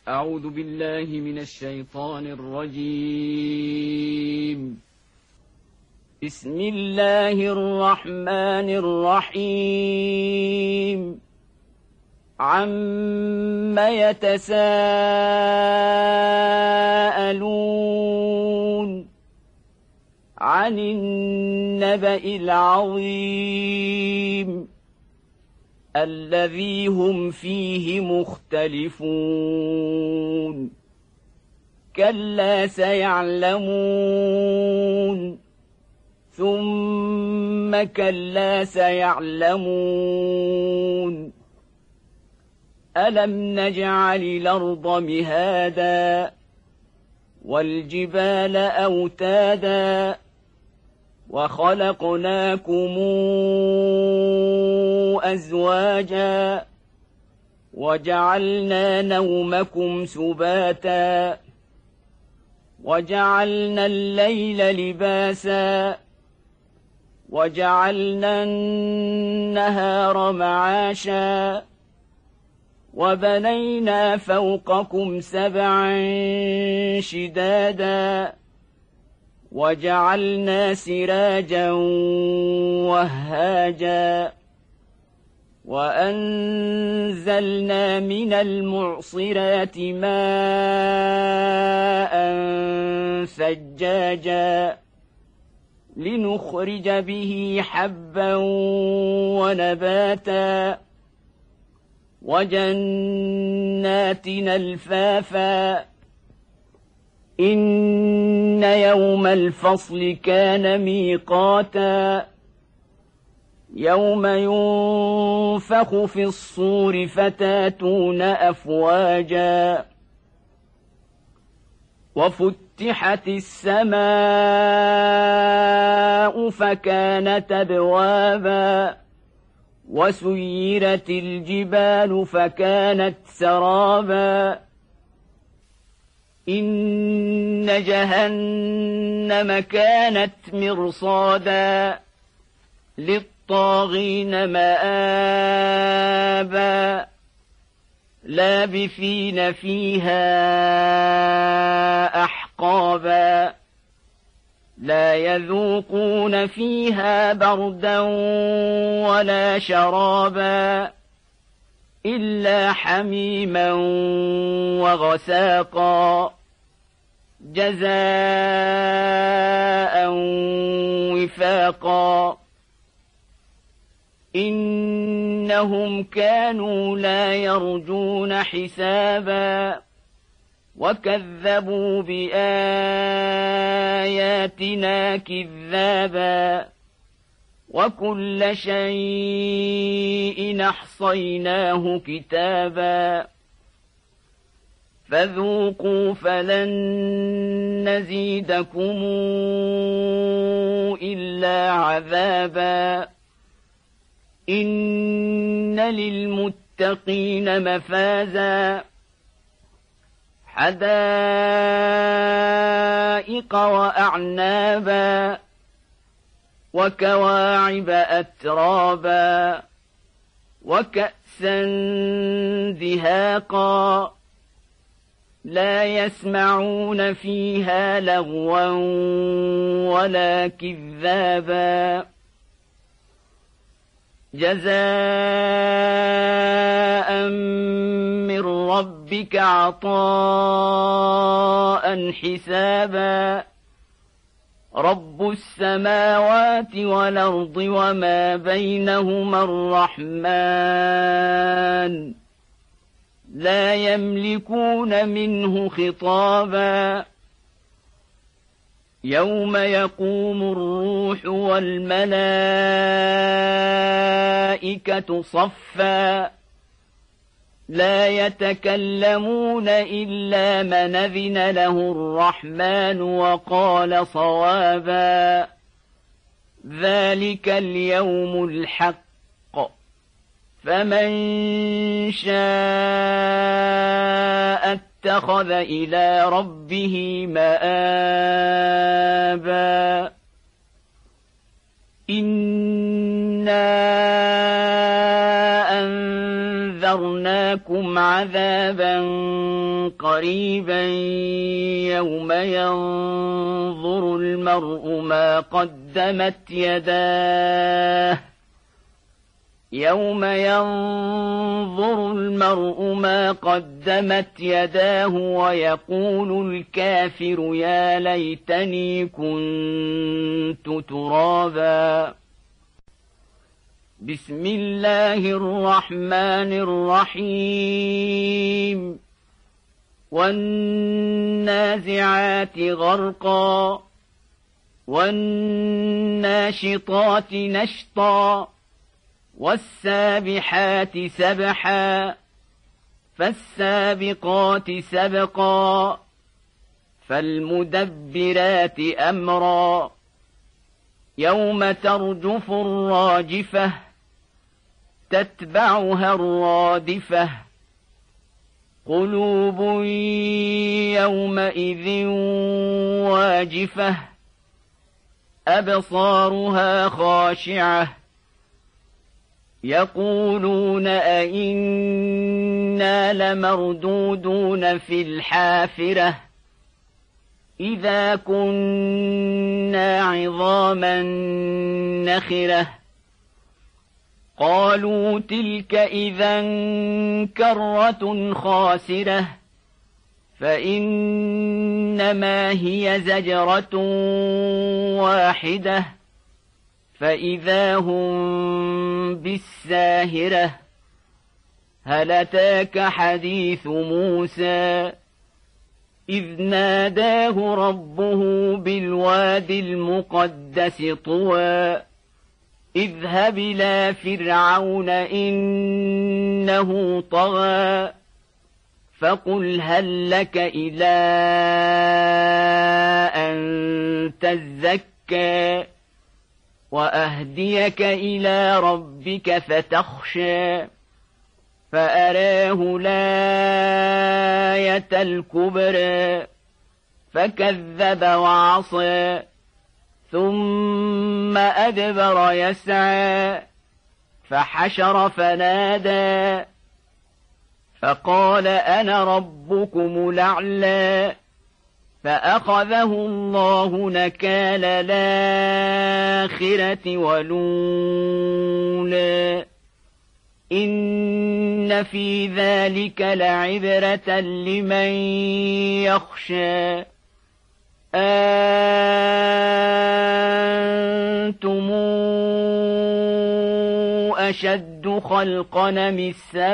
أعوذ بالله من الشيطان الرجيم. بسم الله الرحمن الرحيم. عم يتساءلون عن النبأ العظيم الذي هم فيه مختلفون كلا سيعلمون ثم كلا سيعلمون ألم نجعل الأرض مهادا والجبال أوتادا وخلقناكم أزواجا وجعلنا نومكم سباتا وجعلنا الليل لباسا وجعلنا النهار معاشا وبنينا فوقكم سبعا شدادا وجعلنا سراجا وهاجا وأنزلنا من المعصرات ماء ثجاجا لنخرج به حبا ونباتا وجنات ألفافا إن يوم الفصل كان ميقاتا يوم ينفخ في الصور فتاتون أفواجا وفتحت السماء فكانت أبوابا وسيرت الجبال فكانت سرابا إن جهنم كانت مرصادا للطاغين مآبا لابثين فيها أحقابا لا يذوقون فيها بردا ولا شرابا إلا حميما وغساقا جزاء وفاقا إنهم كانوا لا يرجون حسابا وكذبوا بآياتنا كذابا وكل شيء أحصيناه كتابا فذوقوا فلن نزيدكم إلا عذابا إن للمتقين مفازا حدائق وأعنابا وكواعب أترابا وكأسا دهاقا لا يسمعون فيها لغوا ولا كذابا جزاء من ربك عطاء حسابا رب السماوات والأرض وما بينهما الرحمن لا يملكون منه خطابا يوم يقوم الروح والملائكة صفا لا يتكلمون إلا من أذن له الرحمن وقال صوابا ذلك اليوم الحق فمن شاء اتخذ إلى ربه مآبا إنا أنذرناكم لكم عذابا قريبا يوم ينظر المرء ما قدمت يداه ويقول الكافر يا ليتني كنت ترابا. بسم الله الرحمن الرحيم. والنازعات غرقا والناشطات نشطا والسابحات سبحا فالسابقات سبقا فالمدبرات أمرا يوم ترجف الراجفة تتبعها الرادفة قلوب يومئذ واجفة أبصارها خاشعة يقولون أئنا لمردودون في الحافرة إذا كنا عظاما نخرة قالوا تلك إذا كرة خاسرة فإنما هي زجرة واحدة فإذا هم بالساهرة هل أتاك حديث موسى إذ ناداه ربه بالواد المقدس طوى اذهب إلى فرعون إنه طغى فقل هل لك إلى أن تزكى وأهديك إلى ربك فتخشى فأراه الآية الكبرى فكذب وعصى ثم أدبر يسعى فحشر فنادى فقال أنا ربكم الأعلى فأخذه الله نكال الآخرة والأولى إن في ذلك لعبرة لمن يخشى أنتم أشد خلقا من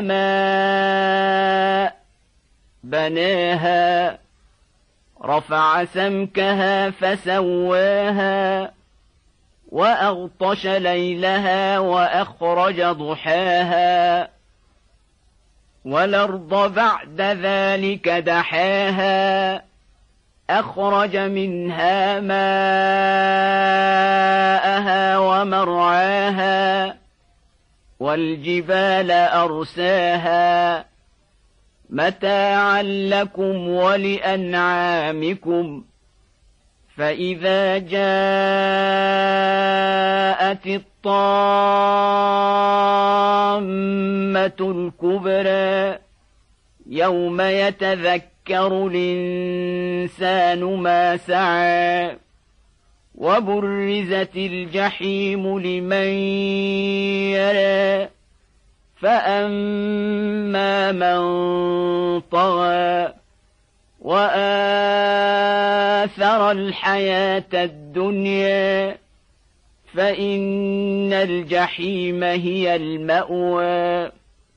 السماء بناها رفع سمكها فسواها وأغطش ليلها وأخرج ضحاها والأرض بعد ذلك دحاها أخرج منها ماءها ومرعاها والجبال أرساها متاعا لكم ولأنعامكم فإذا جاءت الطامة الكبرى يوم يتذكر الإنسان ما سعى وبرزت الجحيم لمن يرى فأما من طغى وآثر الحياة الدنيا فإن الجحيم هي المأوى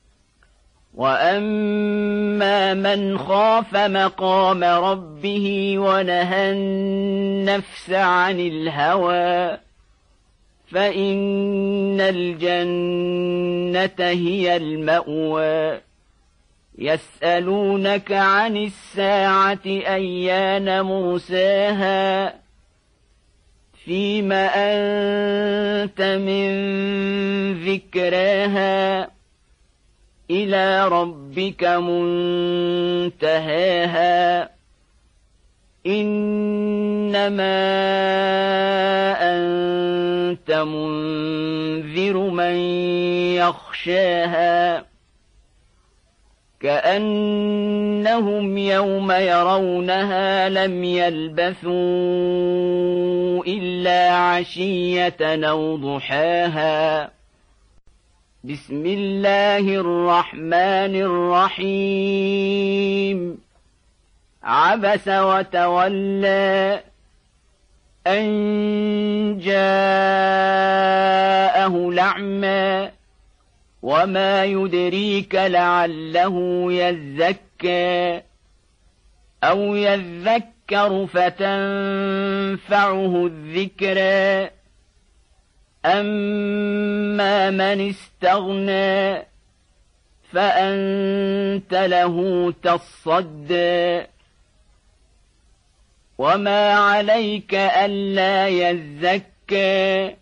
وأما من خاف مقام ربه ونهى النفس عن الهوى فإن الجنة هي المأوى يسألونك عن الساعة أيان مرساها فيم أنت من ذكراها إلى ربك منتهاها إنما أنت منذر من يخشاها كأنهم يوم يرونها لم يلبثوا إلا عشية أو ضحاها. بسم الله الرحمن الرحيم. عبس وتولى أن جاءه الأعمى وما يدريك لعله يزكى أو يذكر فتنفعه الذكرى. أما من استغنى فأنت له تصدى وما عليك ألا يزكى.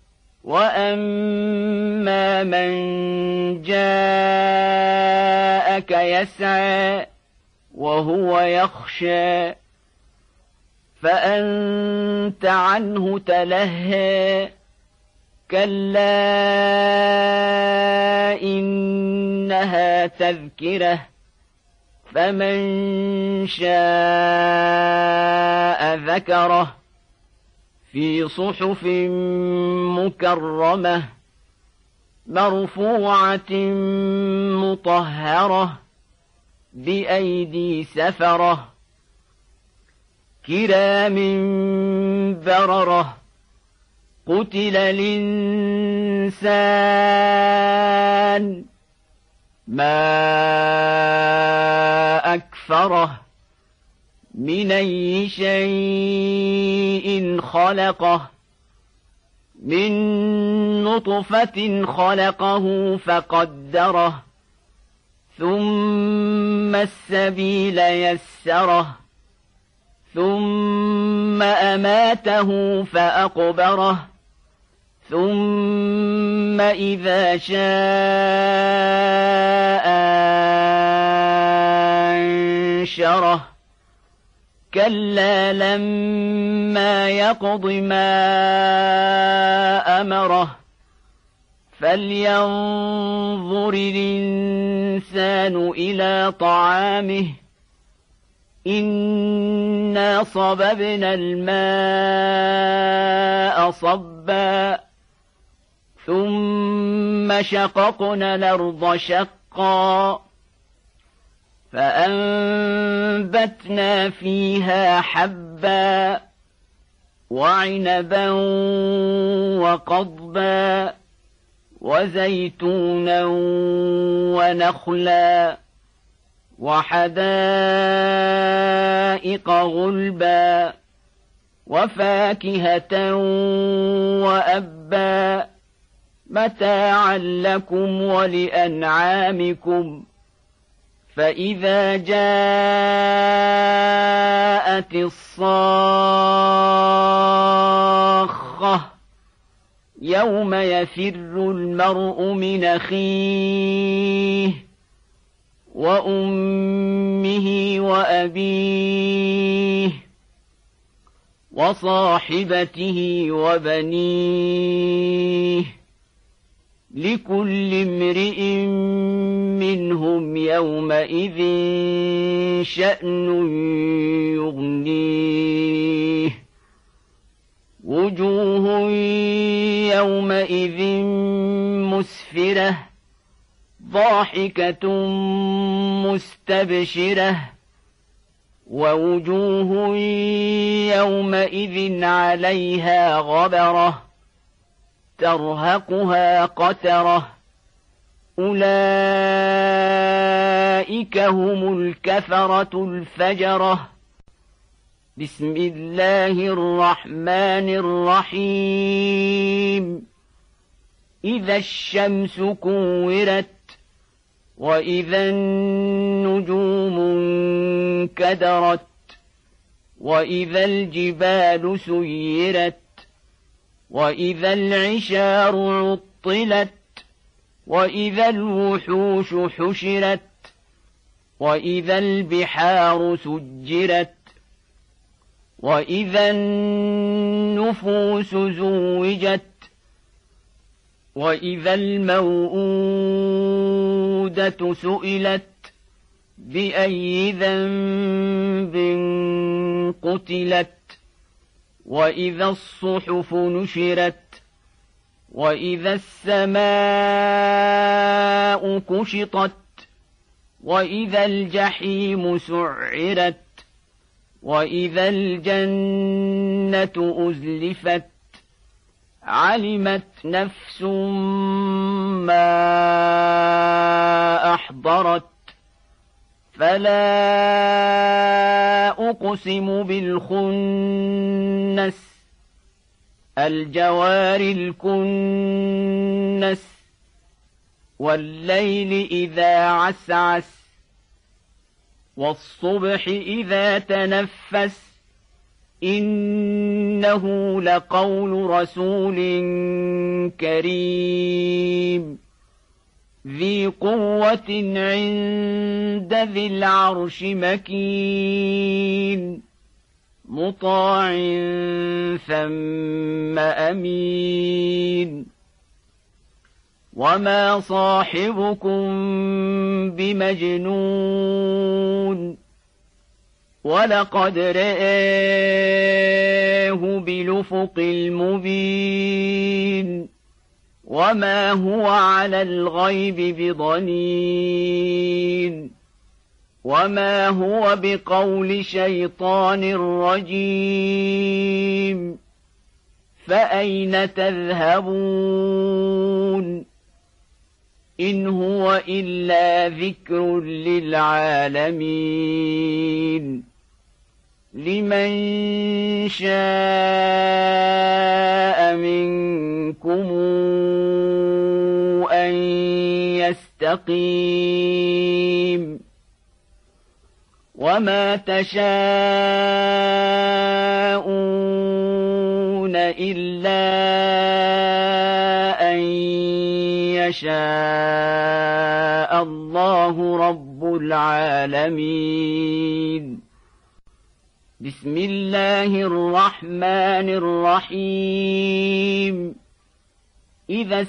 وأما من جاءك يسعى وهو يخشى فأنت عنه تلهى. كلا إنها تذكرة فمن شاء ذكره في صحف مكرمة مرفوعة مطهرة بأيدي سفرة كرام بررة. قتل الإنسان ما أكفره من أي شيء خلقه من نطفة خلقه فقدره ثم السبيل يسره ثم أماته فأقبره ثم إذا شاء أنشره. كلا لما يقض ما أمره فلينظر الإنسان إلى طعامه إنا صببنا الماء صبا ثم شققنا الأرض شقا فأنبتنا فيها حبا وعنبا وقضبا وزيتونا ونخلا وحدائق غلبا وفاكهة وأبا متاعا لكم ولأنعامكم. فإذا جاءت الصاخة يوم يفر المرء من أخيه وأمه وأبيه وصاحبته وبنيه لكل امرئ منهم يومئذ شأن يغنيه. وجوه يومئذ مسفرة ضاحكة مستبشرة ووجوه يومئذ عليها غبرة ترهقها قترة أولئك هم الكفرة الفجرة. بسم الله الرحمن الرحيم. إذا الشمس كورت وإذا النجوم انكدرت وإذا الجبال سيرت وإذا العشار عطلت وإذا الوحوش حشرت وإذا البحار سجرت وإذا النفوس زوجت وإذا الموءودة سئلت بأي ذنب قتلت وإذا الصحف نشرت وإذا السماء كشطت وإذا الجحيم سعرت وإذا الجنة أزلفت علمت نفس ما أحضرت فلا أقسم بالخنس الجوار الكنس والليل إذا عسعس والصبح إذا تنفس إنه لقول رسول كريم ذي قوة عند ذي العرش مكين مطاع ثم أمين وما صاحبكم بمجنون ولقد رآه بالأفق المبين وما هو على الغيب بضنين وما هو بقول شيطان رجيم فأين تذهبون إن هو إلا ذكر للعالمين لمن شاء منكم أن يستقيم وما تشاءون إلا أن يشاء الله رب العالمين بسم الله الرحمن الرحيم إذا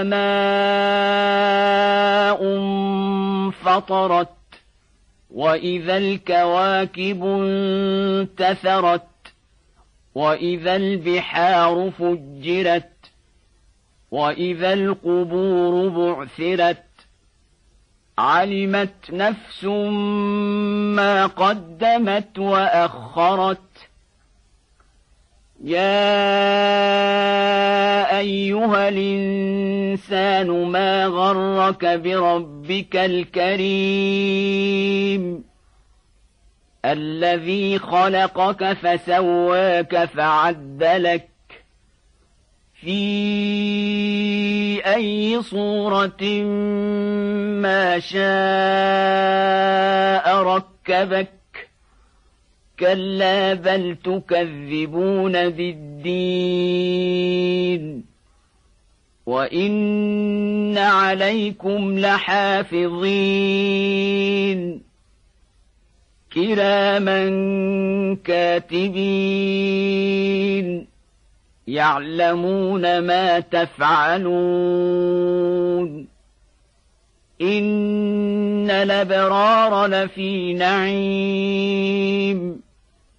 السماء انفطرت وإذا الكواكب انتثرت وإذا البحار فجرت وإذا القبور بعثرت علمت نفس ما قدمت وأخرت يا أيها الإنسان ما غرك بربك الكريم الذي خلقك فسواك فعدلك في أي صورة ما شاء ركبك كلا بل تكذبون بالدين وإن عليكم لحافظين كراما كاتبين يعلمون ما تفعلون إن الأبرار لفي نعيم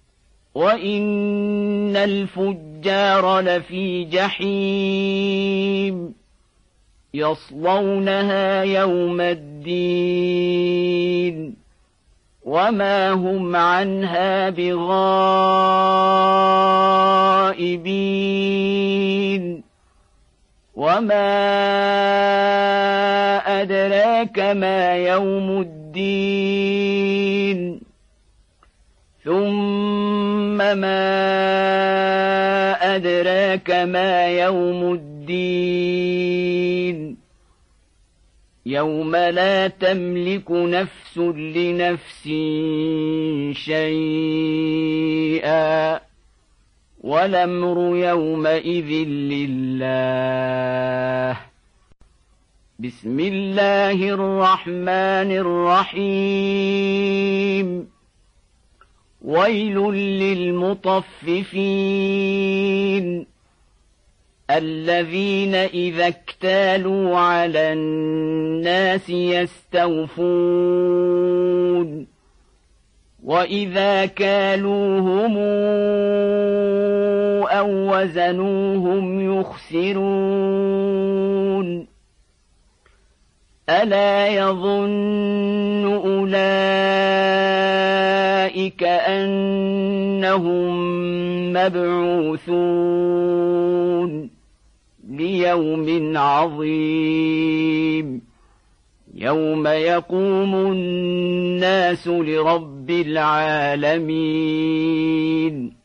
وإن الفجار لفي جحيم يصلونها يوم الدين وما هم عنها بغائبين وما أدراك ما يوم الدين ثم ما أدراك ما يوم الدين يوم لا تملك نفس لنفس شيئا والأمر يومئذ لله بسم الله الرحمن الرحيم ويل للمطففين الذين إذا اكتالوا على الناس يستوفون وإذا كالوهم أو وزنوهم يخسرون ألا يظن أولئك أنهم مبعوثون ليوم عظيم يوم يقوم الناس لرب العالمين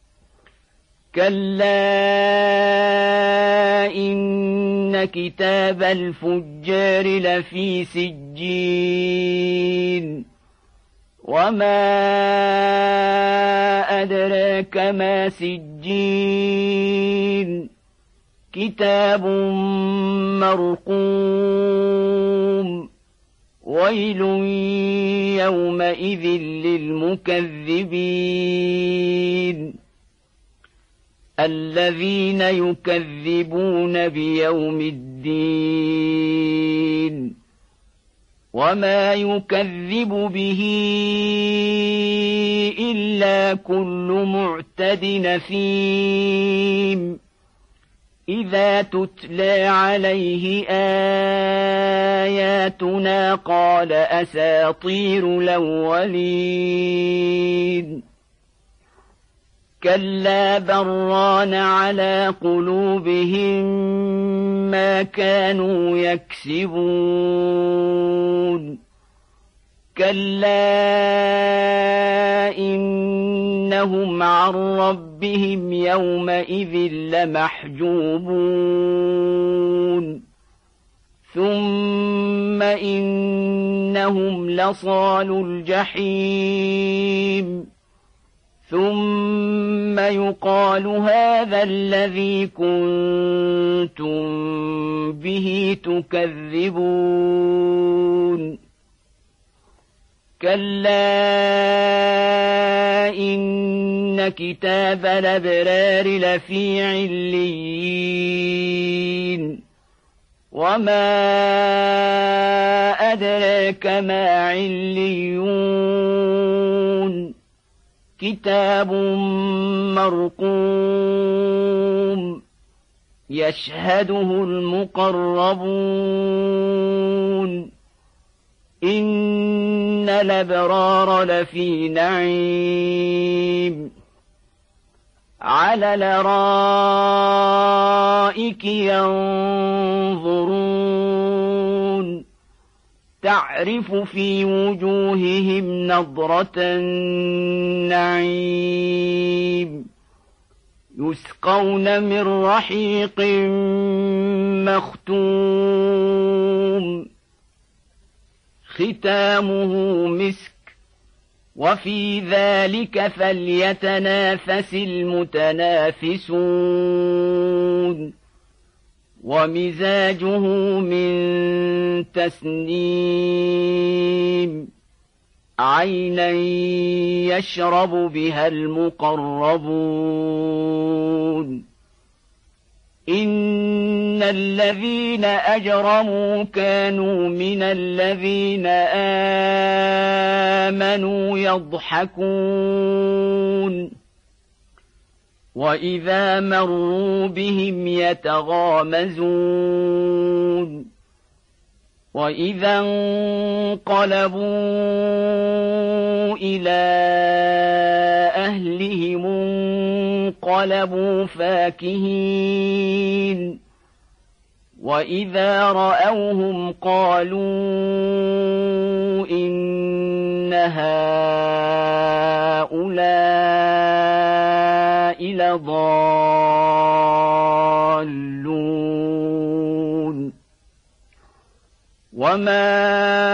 كلا إن كتاب الفجار لفي سجين وما أدراك ما سجين كتاب مرقوم ويل يومئذ للمكذبين الذين يكذبون بيوم الدين وما يكذب به إلا كل معتد نثيم إذا تتلى عليه آياتنا قال أساطير الأولين كلا بران على قلوبهم ما كانوا يكسبون كلا إنهم عن ربهم يومئذ لمحجوبون ثم إنهم لصالو الجحيم ثم يقال هذا الذي كنتم به تكذبون كلا إن كتاب الأبرار لفي عليين وما أدراك ما عليون كتاب مرقوم يشهده المقربون إن الأبرار لفي نعيم على الأرائك ينظرون تعرف في وجوههم نضرة النعيم يسقون من رحيق مختوم ختامه مسك وفي ذلك فليتنافس المتنافسون ومزاجه من تسنيم عينا يشرب بها المقربون إن الذين أجرموا كانوا من الذين آمنوا يضحكون وإذا مروا بهم يتغامزون وإذا انقلبوا إلى أهلهم انقلبوا فاكهين وإذا رأوهم قالوا إن هؤلاء لضالون وما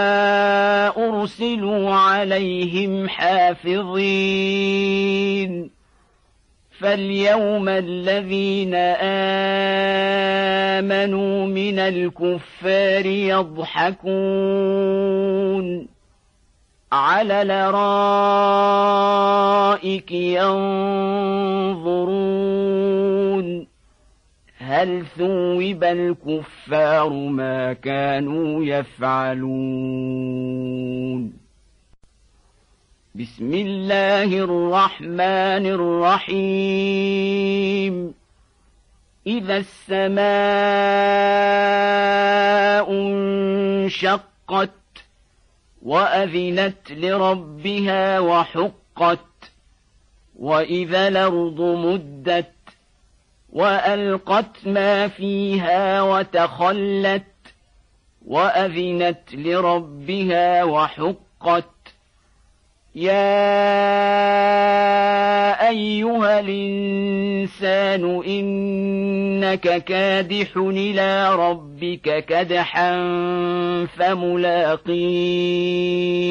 أرسلوا عليهم حافظين فاليوم الذين آمنوا من الكفار يضحكون على الأرائك ينظرون هل ثوب الكفار ما كانوا يفعلون. بسم الله الرحمن الرحيم. إذا السماء انشقت وأذنت لربها وحقت وإذا الأرض مدت وألقت ما فيها وتخلت وأذنت لربها وحقت. يا أيها الإنسان إنك كادح إلى ربك كدحا فملاقيه.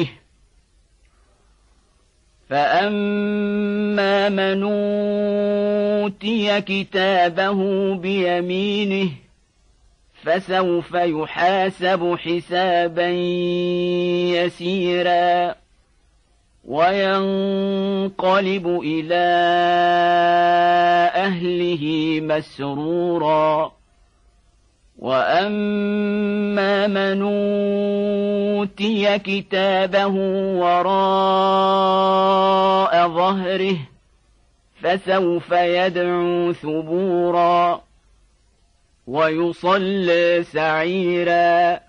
فأما من أوتي كتابه بيمينه فسوف يحاسب حسابا يسيرا وينقلب إلى أهله مسرورا. وأما من أوتي كتابه وراء ظهره فسوف يدعو ثبورا ويصلى سعيرا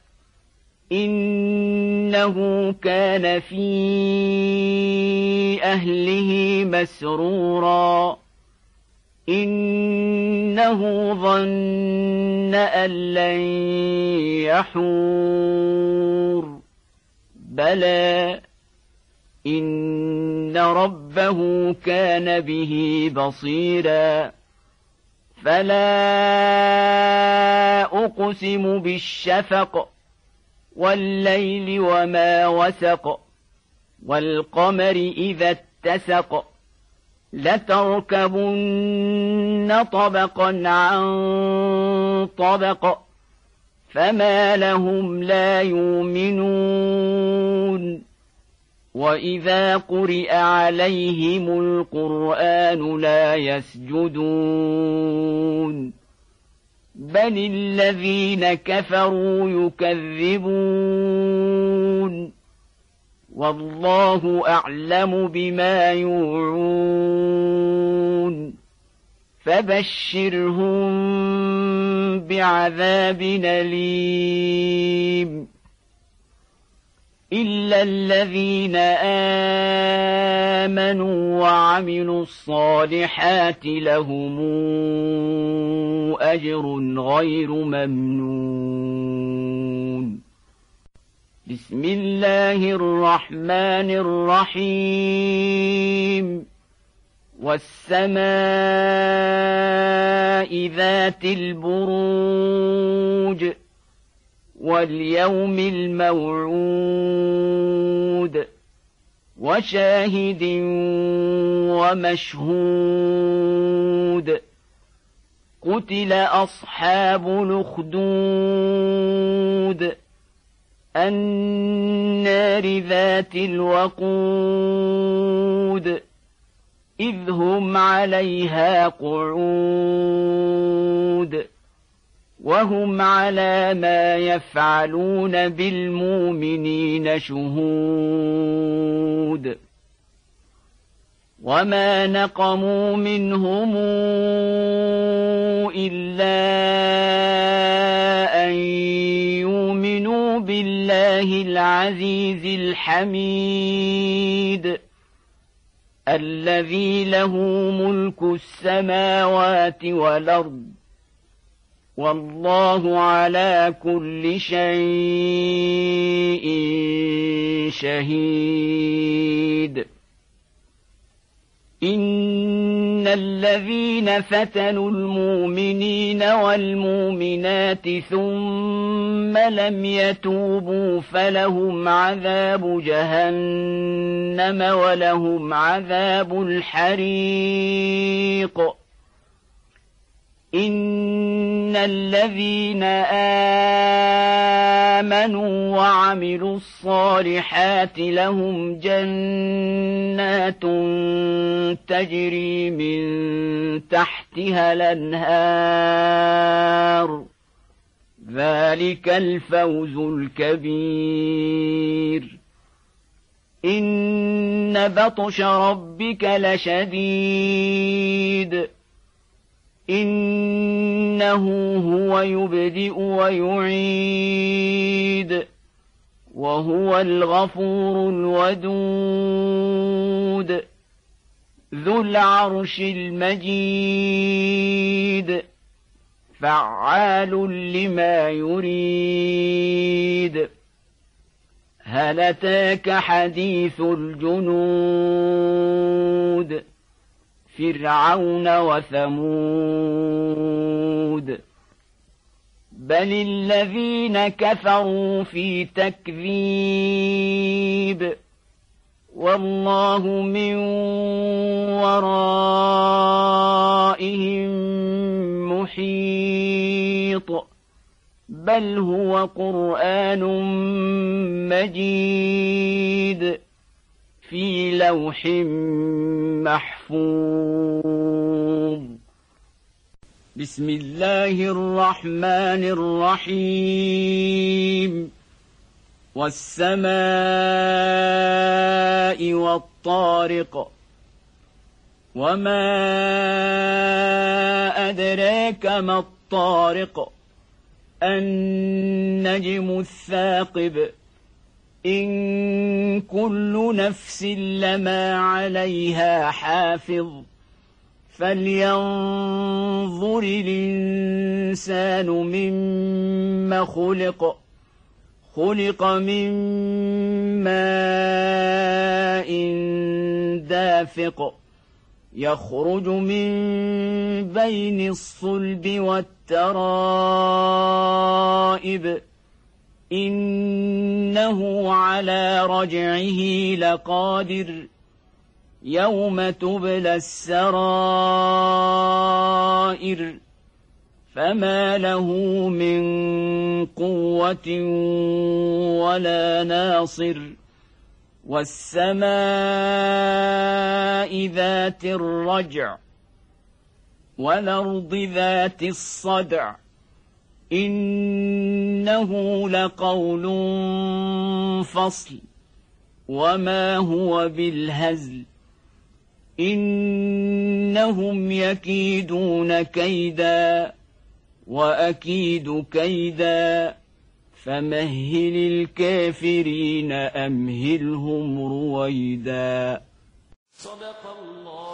إنه كان في أهله مسرورا إنه ظن أن لن يحور بلى إن ربه كان به بصيرا. فلا أقسم بالشفق والليل وما وسق والقمر إذا اتسق لتركبن طبقا عن طبق فما لهم لا يؤمنون. وإذا قرئ عليهم القرآن لا يسجدون بل الذين كفروا يكذبون والله أعلم بما يوعون. فبشرهم بعذاب أليم إلا الذين آمنوا وعملوا الصالحات لهم أجر غير ممنون. بسم الله الرحمن الرحيم. والسماء ذات البروج واليوم الموعود وشاهد ومشهود. قتل أصحاب الأخدود النار ذات الوقود إذ هم عليها قعود وهم على ما يفعلون بالمؤمنين شهود. وما نقموا منهم إلا أن يؤمنوا بالله العزيز الحميد الذي له ملك السماوات والأرض والله على كل شيء شهيد. إن الذين فتنوا المؤمنين والمؤمنات ثم لم يتوبوا فلهم عذاب جهنم ولهم عذاب الحريق. إن الذين آمنوا وعملوا الصالحات لهم جنات تجري من تحتها الأنهار ذلك الفوز الكبير إن بطش ربك لشديد إنه هو يبدئ ويعيد وهو الغفور الودود ذو العرش المجيد فعال لما يريد هل أتاك حديث الجنود فرعون وثمود بل الذين كفروا في تكذيب والله من ورائهم محيط بل هو قرآن مجيد في لوح محفوظ بسم الله الرحمن الرحيم والسماء والطارق وما أدراك ما الطارق النجم الثاقب إن كل نفس لما عليها حافظ فلينظر الإنسان مما خلق من ماء دافق يخرج من بين الصلب والترائب إنه على رجعه لقادر يوم تبلى السرائر فما له من قوة ولا ناصر والسماء ذات الرجع والأرض ذات الصدع إنه لقول فصل وما هو بالهزل إنهم يكيدون كيدا وأكيد كيدا فمهل الكافرين أمهلهم رويدا صدق الله